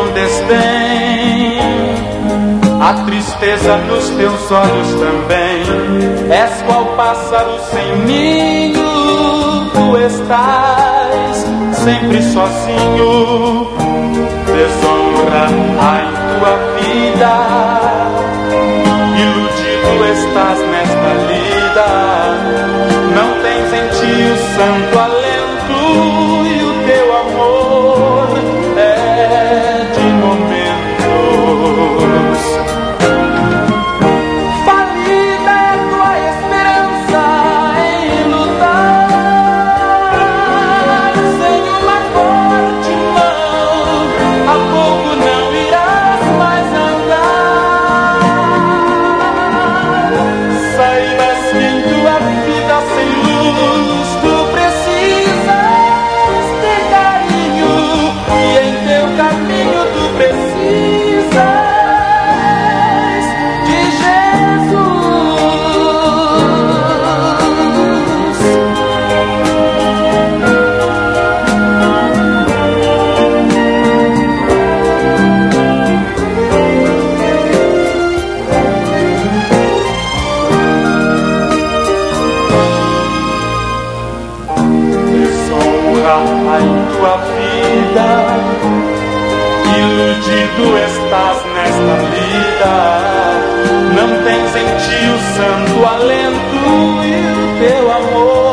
desdém, a tristeza nos teus olhos também. És qual pássaro sem ninho, tu estás sempre sozinho. Desonra em tua vida, iludido estás nesta lida. Não tens em ti o santo alento, e o teu amor é de momentos. Falida é tua esperança em lutar. Sem uma forte mão, há pouco não irás mais andar. Saibas que em tua vida sem luz tu precisas de carinho, e em teu caminho tu precisas de Jesus. Desonra em tua vida, iludido estás nesta vida. Não tens em ti o santo alento, e o teu amor